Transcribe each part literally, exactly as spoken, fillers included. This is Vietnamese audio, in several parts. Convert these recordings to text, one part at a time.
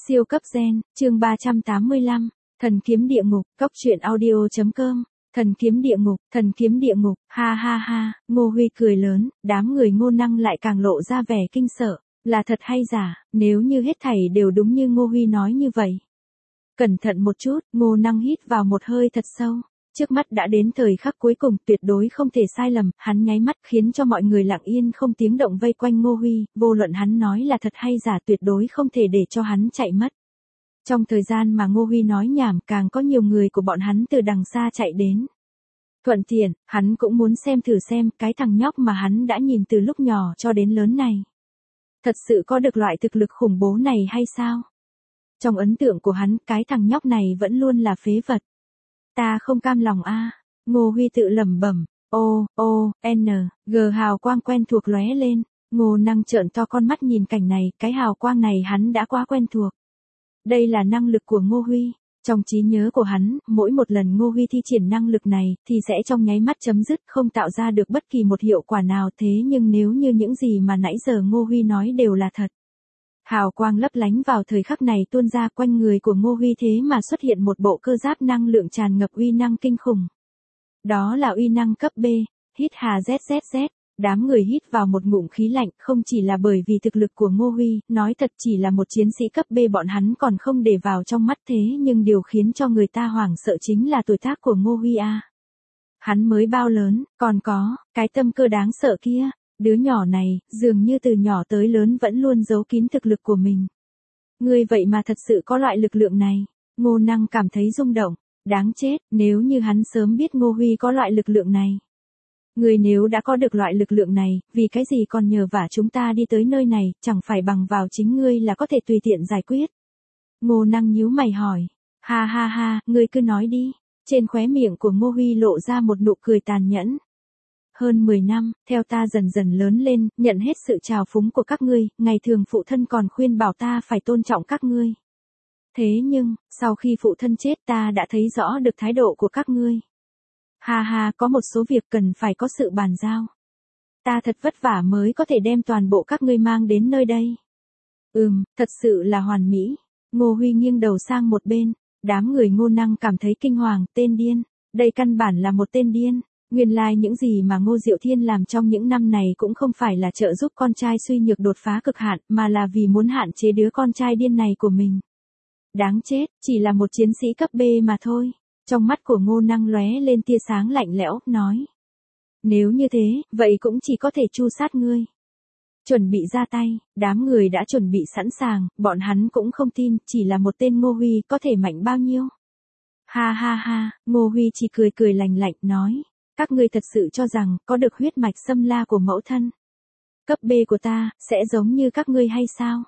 Siêu cấp gen, chương ba trăm tám mươi lăm, thần kiếm địa ngục, cốc truyện audio chấm com, thần kiếm địa ngục, thần kiếm địa ngục, ha ha ha, Ngô Huy cười lớn, đám người Ngô Năng lại càng lộ ra vẻ kinh sợ, là thật hay giả, nếu như hết thảy đều đúng như Ngô Huy nói như vậy. Cẩn thận một chút, Ngô Năng hít vào một hơi thật sâu. Trước mắt đã đến thời khắc cuối cùng, tuyệt đối không thể sai lầm, hắn nháy mắt khiến cho mọi người lặng yên không tiếng động vây quanh Ngô Huy, vô luận hắn nói là thật hay giả tuyệt đối không thể để cho hắn chạy mất. Trong thời gian mà Ngô Huy nói nhảm, càng có nhiều người của bọn hắn từ đằng xa chạy đến. Thuận tiện, hắn cũng muốn xem thử xem cái thằng nhóc mà hắn đã nhìn từ lúc nhỏ cho đến lớn này. Thật sự có được loại thực lực khủng bố này hay sao? Trong ấn tượng của hắn, cái thằng nhóc này vẫn luôn là phế vật. Ta không cam lòng a. Ngô Huy tự lẩm bẩm. O O N G hào quang quen thuộc lóe lên. Ngô Năng trợn to con mắt nhìn cảnh này, cái hào quang này hắn đã quá quen thuộc. Đây là năng lực của Ngô Huy. Trong trí nhớ của hắn, mỗi một lần Ngô Huy thi triển năng lực này thì sẽ trong nháy mắt chấm dứt, không tạo ra được bất kỳ một hiệu quả nào. Thế nhưng nếu như những gì mà nãy giờ Ngô Huy nói đều là thật. Hào quang lấp lánh vào thời khắc này tuôn ra quanh người của Ngô Huy, thế mà xuất hiện một bộ cơ giáp năng lượng tràn ngập uy năng kinh khủng. Đó là uy năng cấp B, hít hà zzz, đám người hít vào một ngụm khí lạnh, không chỉ là bởi vì thực lực của Ngô Huy, nói thật chỉ là một chiến sĩ cấp B bọn hắn còn không để vào trong mắt, thế nhưng điều khiến cho người ta hoảng sợ chính là tuổi tác của Ngô Huy a. Hắn mới bao lớn, còn có, cái tâm cơ đáng sợ kia. Đứa nhỏ này, dường như từ nhỏ tới lớn vẫn luôn giấu kín thực lực của mình. Ngươi vậy mà thật sự có loại lực lượng này. Ngô Năng cảm thấy rung động. Đáng chết, nếu như hắn sớm biết Ngô Huy có loại lực lượng này. Ngươi nếu đã có được loại lực lượng này, vì cái gì còn nhờ vả chúng ta đi tới nơi này, chẳng phải bằng vào chính ngươi là có thể tùy tiện giải quyết. Ngô Năng nhíu mày hỏi. Ha ha ha, ngươi cứ nói đi. Trên khóe miệng của Ngô Huy lộ ra một nụ cười tàn nhẫn. Hơn mười năm, theo ta dần dần lớn lên, nhận hết sự trào phúng của các ngươi, ngày thường phụ thân còn khuyên bảo ta phải tôn trọng các ngươi. Thế nhưng, sau khi phụ thân chết ta đã thấy rõ được thái độ của các ngươi. Ha ha, có một số việc cần phải có sự bàn giao. Ta thật vất vả mới có thể đem toàn bộ các ngươi mang đến nơi đây. Ừm, thật sự là hoàn mỹ. Ngô Huy nghiêng đầu sang một bên, đám người Ngô Năng cảm thấy kinh hoàng, tên điên. Đây căn bản là một tên điên. Nguyên lai like những gì mà Ngô Diệu Thiên làm trong những năm này cũng không phải là trợ giúp con trai suy nhược đột phá cực hạn, mà là vì muốn hạn chế đứa con trai điên này của mình. Đáng chết, chỉ là một chiến sĩ cấp B mà thôi. Trong mắt của Ngô Năng lóe lên tia sáng lạnh lẽo, nói. Nếu như thế, vậy cũng chỉ có thể tru sát ngươi. Chuẩn bị ra tay, đám người đã chuẩn bị sẵn sàng, bọn hắn cũng không tin, chỉ là một tên Ngô Huy có thể mạnh bao nhiêu. Ha ha ha, Ngô Huy chỉ cười cười lành lạnh, nói. Các ngươi thật sự cho rằng, có được huyết mạch xâm la của mẫu thân. Cấp B của ta, sẽ giống như các ngươi hay sao?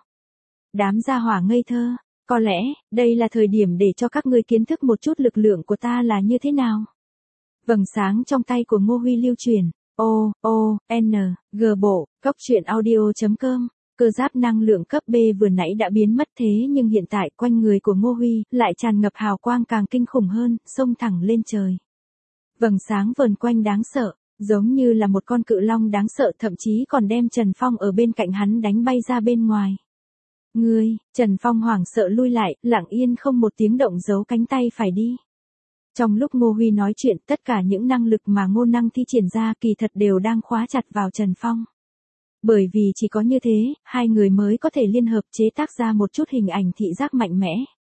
Đám gia hỏa ngây thơ, có lẽ, đây là thời điểm để cho các ngươi kiến thức một chút lực lượng của ta là như thế nào. Vầng sáng trong tay của Ngô Huy lưu truyền, O, O, N, G bộ, cốc truyện audio chấm com, cơ giáp năng lượng cấp B vừa nãy đã biến mất, thế nhưng hiện tại quanh người của Ngô Huy lại tràn ngập hào quang càng kinh khủng hơn, xông thẳng lên trời. Vầng sáng vờn quanh đáng sợ, giống như là một con cự long đáng sợ, thậm chí còn đem Trần Phong ở bên cạnh hắn đánh bay ra bên ngoài. Ngươi, Trần Phong hoảng sợ lui lại, lặng yên không một tiếng động giấu cánh tay phải đi. Trong lúc Ngô Huy nói chuyện, tất cả những năng lực mà Ngô Năng thi triển ra kỳ thật đều đang khóa chặt vào Trần Phong. Bởi vì chỉ có như thế, hai người mới có thể liên hợp chế tác ra một chút hình ảnh thị giác mạnh mẽ.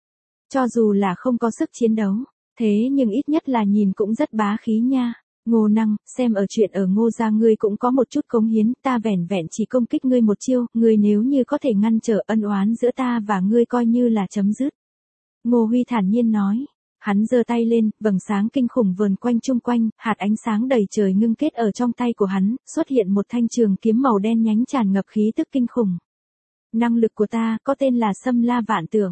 Cho dù là không có sức chiến đấu. Thế nhưng ít nhất là nhìn cũng rất bá khí nha. Ngô Năng, xem ở chuyện ở Ngô gia ngươi cũng có một chút cống hiến, ta vẻn vẹn chỉ công kích ngươi một chiêu, ngươi nếu như có thể ngăn trở ân oán giữa ta và ngươi coi như là chấm dứt. Ngô Huy thản nhiên nói. Hắn giơ tay lên, vầng sáng kinh khủng vờn quanh chung quanh, hạt ánh sáng đầy trời ngưng kết ở trong tay của hắn, xuất hiện một thanh trường kiếm màu đen nhánh tràn ngập khí tức kinh khủng. Năng lực của ta, có tên là Xâm La Vạn Tượng.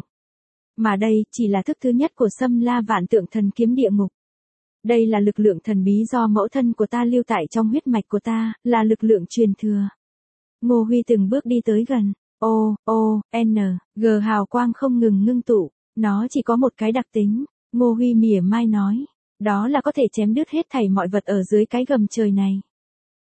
Mà đây, chỉ là thức thứ nhất của Xâm La Vạn Tượng thần kiếm địa ngục. Đây là lực lượng thần bí do mẫu thân của ta lưu tại trong huyết mạch của ta, là lực lượng truyền thừa. Ngô Huy từng bước đi tới gần. O, O, N, G hào quang không ngừng ngưng tụ. Nó chỉ có một cái đặc tính. Ngô Huy mỉa mai nói. Đó là có thể chém đứt hết thảy mọi vật ở dưới cái gầm trời này.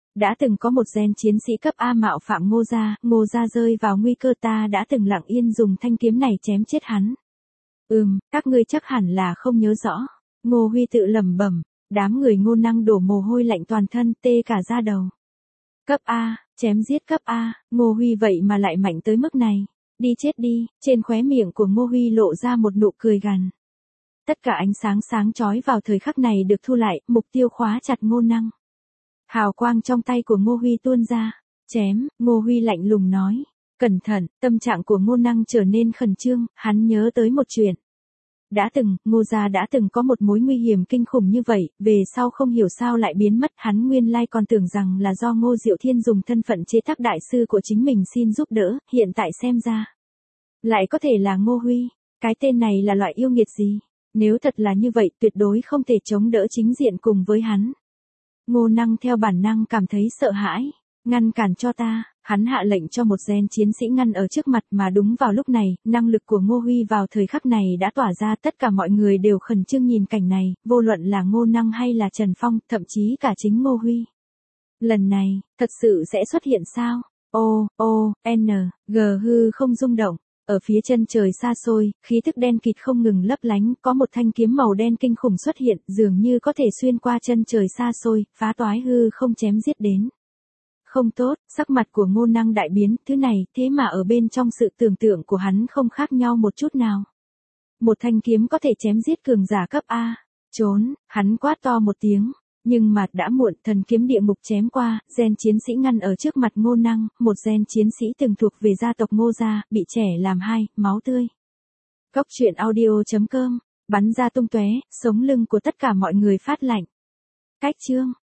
Đã từng có một gen chiến sĩ cấp A mạo phạm Ngô gia, Ngô gia rơi vào nguy cơ ta đã từng lặng yên dùng thanh kiếm này chém chết hắn. Ừm, các ngươi chắc hẳn là không nhớ rõ. Ngô Huy tự lẩm bẩm, đám người Ngô Năng đổ mồ hôi lạnh toàn thân tê cả da đầu. Cấp A, chém giết cấp A, Ngô Huy vậy mà lại mạnh tới mức này. Đi chết đi, trên khóe miệng của Ngô Huy lộ ra một nụ cười gằn. Tất cả ánh sáng sáng chói vào thời khắc này được thu lại, mục tiêu khóa chặt Ngô Năng. Hào quang trong tay của Ngô Huy tuôn ra, chém, Ngô Huy lạnh lùng nói. Cẩn thận, tâm trạng của Ngô Năng trở nên khẩn trương, hắn nhớ tới một chuyện. Đã từng, Ngô gia đã từng có một mối nguy hiểm kinh khủng như vậy, về sau không hiểu sao lại biến mất, hắn nguyên lai còn tưởng rằng là do Ngô Diệu Thiên dùng thân phận chế tác đại sư của chính mình xin giúp đỡ, hiện tại xem ra. Lại có thể là Ngô Huy, cái tên này là loại yêu nghiệt gì? Nếu thật là như vậy tuyệt đối không thể chống đỡ chính diện cùng với hắn. Ngô Năng theo bản năng cảm thấy sợ hãi, ngăn cản cho ta, hắn hạ lệnh cho một gen chiến sĩ ngăn ở trước mặt mà đúng vào lúc này, năng lực của Ngô Huy vào thời khắc này đã tỏa ra tất cả mọi người đều khẩn trương nhìn cảnh này, vô luận là Ngô Năng hay là Trần Phong, thậm chí cả chính Ngô Huy. Lần này, thật sự sẽ xuất hiện sao? O, O, N, G hư không rung động. Ở phía chân trời xa xôi, khí thức đen kịt không ngừng lấp lánh, có một thanh kiếm màu đen kinh khủng xuất hiện, dường như có thể xuyên qua chân trời xa xôi, phá toái hư không chém giết đến. Không tốt, sắc mặt của Ngô Năng đại biến, thứ này, thế mà ở bên trong sự tưởng tượng của hắn không khác nhau một chút nào. Một thanh kiếm có thể chém giết cường giả cấp A. Trốn, hắn quát to một tiếng. Nhưng mà đã muộn, thần kiếm địa ngục chém qua, gen chiến sĩ ngăn ở trước mặt Ngô Năng, một gen chiến sĩ từng thuộc về gia tộc Ngô gia, bị trẻ làm hai, máu tươi. Góc truyện audio chấm com, bắn ra tung tóe, sống lưng của tất cả mọi người phát lạnh. Cách chương